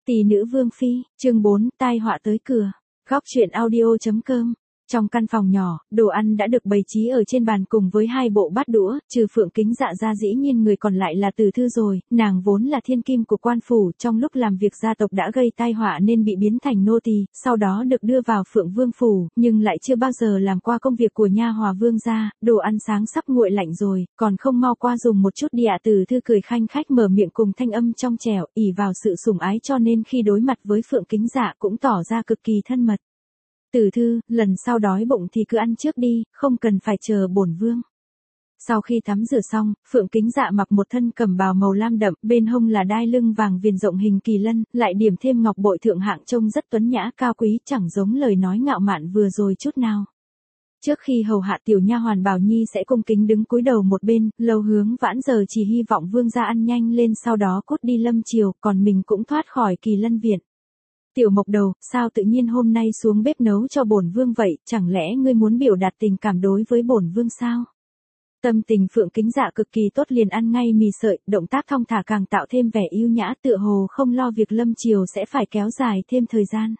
Tỷ nữ Vương Phi, chương 4, tai họa tới cửa. Góc truyện audio.com. Trong căn phòng nhỏ, đồ ăn đã được bày trí ở trên bàn cùng với hai bộ bát đũa, trừ Phượng Kính Dạ ra dĩ nhiên người còn lại là Từ Thư rồi, nàng vốn là thiên kim của quan phủ, trong lúc làm việc gia tộc đã gây tai họa nên bị biến thành nô tỳ, sau đó được đưa vào Phượng Vương phủ, nhưng lại chưa bao giờ làm qua công việc của nha hòa vương gia, đồ ăn sáng sắp nguội lạnh rồi, còn không mau qua dùng một chút đi ạ. Từ Thư cười khanh khách mở miệng cùng thanh âm trong trẻo, ỷ vào sự sủng ái cho nên khi đối mặt với Phượng Kính Dạ cũng tỏ ra cực kỳ thân mật. Từ Thư, lần sau đói bụng thì cứ ăn trước đi, không cần phải chờ bổn vương. Sau khi tắm rửa xong, Phượng Kính Dạ mặc một thân cẩm bào màu lam đậm, bên hông là đai lưng vàng viền rộng hình kỳ lân, lại điểm thêm ngọc bội thượng hạng trông rất tuấn nhã cao quý, chẳng giống lời nói ngạo mạn vừa rồi chút nào. Trước khi hầu hạ tiểu nha hoàn Bảo Nhi sẽ cung kính đứng cúi đầu một bên, Lâu Hướng Vãn giờ chỉ hy vọng vương gia ăn nhanh lên sau đó cút đi lâm triều, còn mình cũng thoát khỏi kỳ lân viện. Tiểu Mộc Đầu, sao tự nhiên hôm nay xuống bếp nấu cho bổn vương vậy, chẳng lẽ ngươi muốn biểu đạt tình cảm đối với bổn vương sao? Tâm tình Phượng Kính Dạ cực kỳ tốt, liền ăn ngay mì sợi, động tác thong thả càng tạo thêm vẻ yêu nhã, tựa hồ không lo việc lâm triều sẽ phải kéo dài thêm thời gian.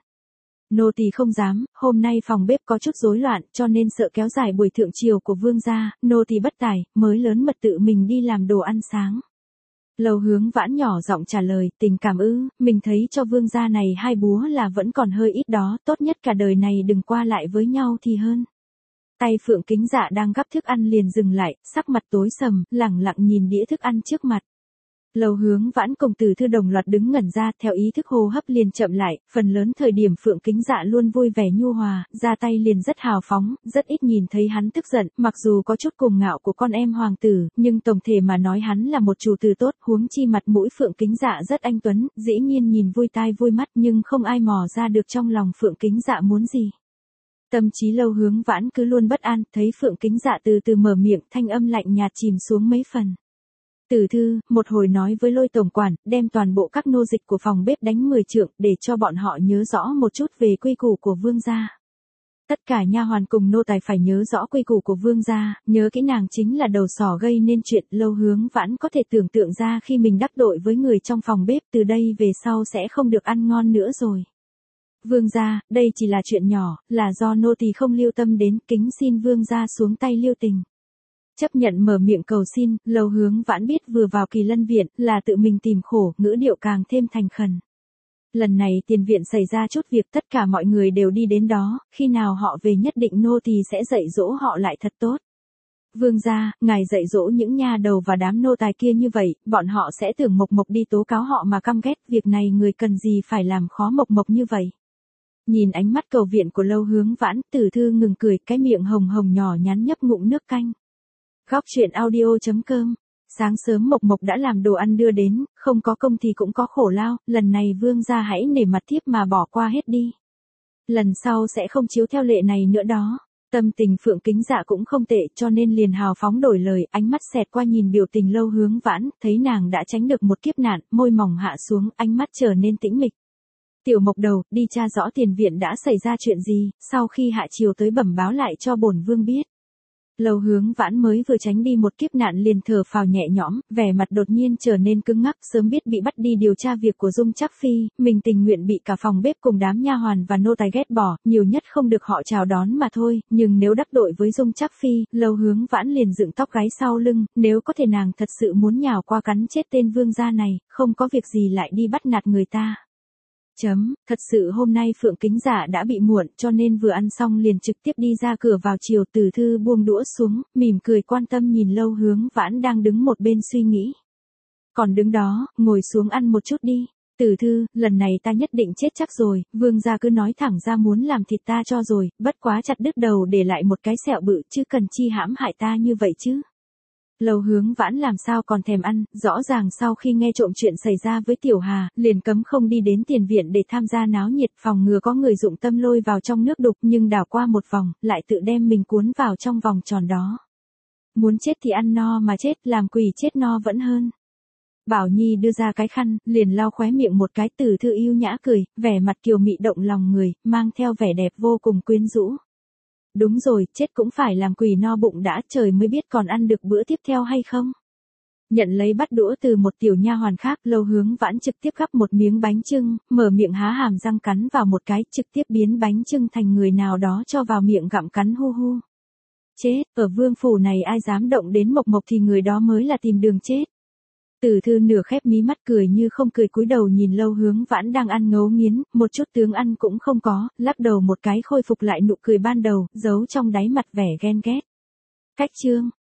Nô tỳ không dám, hôm nay phòng bếp có chút rối loạn, cho nên sợ kéo dài buổi thượng triều của vương gia, nô tỳ bất tài, mới lớn mật tự mình đi làm đồ ăn sáng. Lâu Hướng Vãn nhỏ giọng trả lời, tình cảm ư, mình thấy cho vương gia này hai búa là vẫn còn hơi ít đó, tốt nhất cả đời này đừng qua lại với nhau thì hơn. Tay Phượng Kính Dạ đang gắp thức ăn liền dừng lại, sắc mặt tối sầm, lẳng lặng nhìn đĩa thức ăn trước mặt. Lâu Hướng Vãn cùng Từ Thư đồng loạt đứng ngẩn ra, theo ý thức hô hấp liền chậm lại, phần lớn thời điểm Phượng Kính Dạ luôn vui vẻ nhu hòa, ra tay liền rất hào phóng, rất ít nhìn thấy hắn tức giận, mặc dù có chút cuồng ngạo của con em hoàng tử, nhưng tổng thể mà nói hắn là một chủ tử tốt, huống chi mặt mũi Phượng Kính Dạ rất anh tuấn, dĩ nhiên nhìn vui tai vui mắt, nhưng không ai mò ra được trong lòng Phượng Kính Dạ muốn gì. Tâm trí Lâu Hướng Vãn cứ luôn bất an, thấy Phượng Kính Dạ từ từ mở miệng, thanh âm lạnh nhạt chìm xuống mấy phần. Từ Thư, một hồi nói với Lôi tổng quản, đem toàn bộ các nô dịch của phòng bếp đánh 10 trượng, để cho bọn họ nhớ rõ một chút về quy củ của vương gia. Tất cả nha hoàn cùng nô tài phải nhớ rõ quy củ của vương gia, nhớ kỹ nàng chính là đầu sỏ gây nên chuyện. Lâu Hướng Vãn có thể tưởng tượng ra khi mình đắc tội với người trong phòng bếp, từ đây về sau sẽ không được ăn ngon nữa rồi. Vương gia, đây chỉ là chuyện nhỏ, là do nô tỳ không lưu tâm đến, kính xin vương gia xuống tay lưu tình. Chấp nhận mở miệng cầu xin, Lâu Hướng Vãn biết vừa vào kỳ lân viện, là tự mình tìm khổ, ngữ điệu càng thêm thành khẩn. Lần này tiền viện xảy ra chút việc, tất cả mọi người đều đi đến đó, khi nào họ về nhất định nô tỳ sẽ dạy dỗ họ lại thật tốt. Vương gia, ngài dạy dỗ những nha đầu và đám nô tài kia như vậy, bọn họ sẽ tưởng Mộc Mộc đi tố cáo họ mà căm ghét, việc này người cần gì phải làm khó Mộc Mộc như vậy. Nhìn ánh mắt cầu viện của Lâu Hướng Vãn, Từ Thư ngừng cười, cái miệng hồng hồng nhỏ nhắn nhấp ngụm nước canh. Góc truyện audio.com. Sáng sớm Mộc Mộc đã làm đồ ăn đưa đến, không có công thì cũng có khổ lao, lần này vương gia hãy nể mặt thiếp mà bỏ qua hết đi. Lần sau sẽ không chiếu theo lệ này nữa đó. Tâm tình Phượng Kính Dạ cũng không tệ, cho nên liền hào phóng đổi lời, ánh mắt xẹt qua nhìn biểu tình Lâu Hướng Vãn, thấy nàng đã tránh được một kiếp nạn, môi mỏng hạ xuống, ánh mắt trở nên tĩnh mịch. Tiểu Mộc Đầu, đi tra rõ tiền viện đã xảy ra chuyện gì, sau khi hạ triều tới bẩm báo lại cho bổn vương biết. Lâu Hướng Vãn mới vừa tránh đi một kiếp nạn liền thở phào nhẹ nhõm, vẻ mặt đột nhiên trở nên cứng ngắc, sớm biết bị bắt đi điều tra việc của Dung Trác Phi, mình tình nguyện bị cả phòng bếp cùng đám nha hoàn và nô tài ghét bỏ, nhiều nhất không được họ chào đón mà thôi, nhưng nếu đắc tội với Dung Trác Phi, Lâu Hướng Vãn liền dựng tóc gáy sau lưng, nếu có thể nàng thật sự muốn nhào qua cắn chết tên vương gia này, không có việc gì lại đi bắt nạt người ta. Thật sự hôm nay Phượng Kính Dạ đã bị muộn, cho nên vừa ăn xong liền trực tiếp đi ra cửa vào chiều. Từ Thư buông đũa xuống, mỉm cười quan tâm nhìn Lâu Hướng Vãn đang đứng một bên suy nghĩ. Còn đứng đó, ngồi xuống ăn một chút đi. Từ Thư, lần này ta nhất định chết chắc rồi, vương gia cứ nói thẳng ra muốn làm thịt ta cho rồi, bất quá chặt đứt đầu để lại một cái sẹo bự, chứ cần chi hãm hại ta như vậy chứ. Lâu Hướng Vãn làm sao còn thèm ăn, rõ ràng sau khi nghe trộm chuyện xảy ra với Tiểu Hà, liền cấm không đi đến tiền viện để tham gia náo nhiệt, phòng ngừa có người dụng tâm lôi vào trong nước đục, nhưng đảo qua một vòng, lại tự đem mình cuốn vào trong vòng tròn đó. Muốn chết thì ăn no mà chết, làm quỷ chết no vẫn hơn. Bảo Nhi đưa ra cái khăn, liền lau khóe miệng một cái. Từ Thư yêu nhã cười, vẻ mặt kiều mị động lòng người, mang theo vẻ đẹp vô cùng quyến rũ. Đúng rồi, chết cũng phải làm quỷ no bụng đã, trời mới biết còn ăn được bữa tiếp theo hay không. Nhận lấy bát đũa từ một tiểu nha hoàn khác, Lâu Hướng Vãn trực tiếp gắp một miếng bánh chưng, mở miệng há hàm răng cắn vào một cái, trực tiếp biến bánh chưng thành người nào đó cho vào miệng gặm cắn hu hu. Chết, ở vương phủ này ai dám động đến Mộc Mộc thì người đó mới là tìm đường chết. Từ Thư nửa khép mí mắt cười như không cười, cúi đầu nhìn Lâu Hướng Vãn đang ăn ngấu nghiến, một chút tướng ăn cũng không có, lắc đầu một cái khôi phục lại nụ cười ban đầu, giấu trong đáy mặt vẻ ghen ghét. Cách chương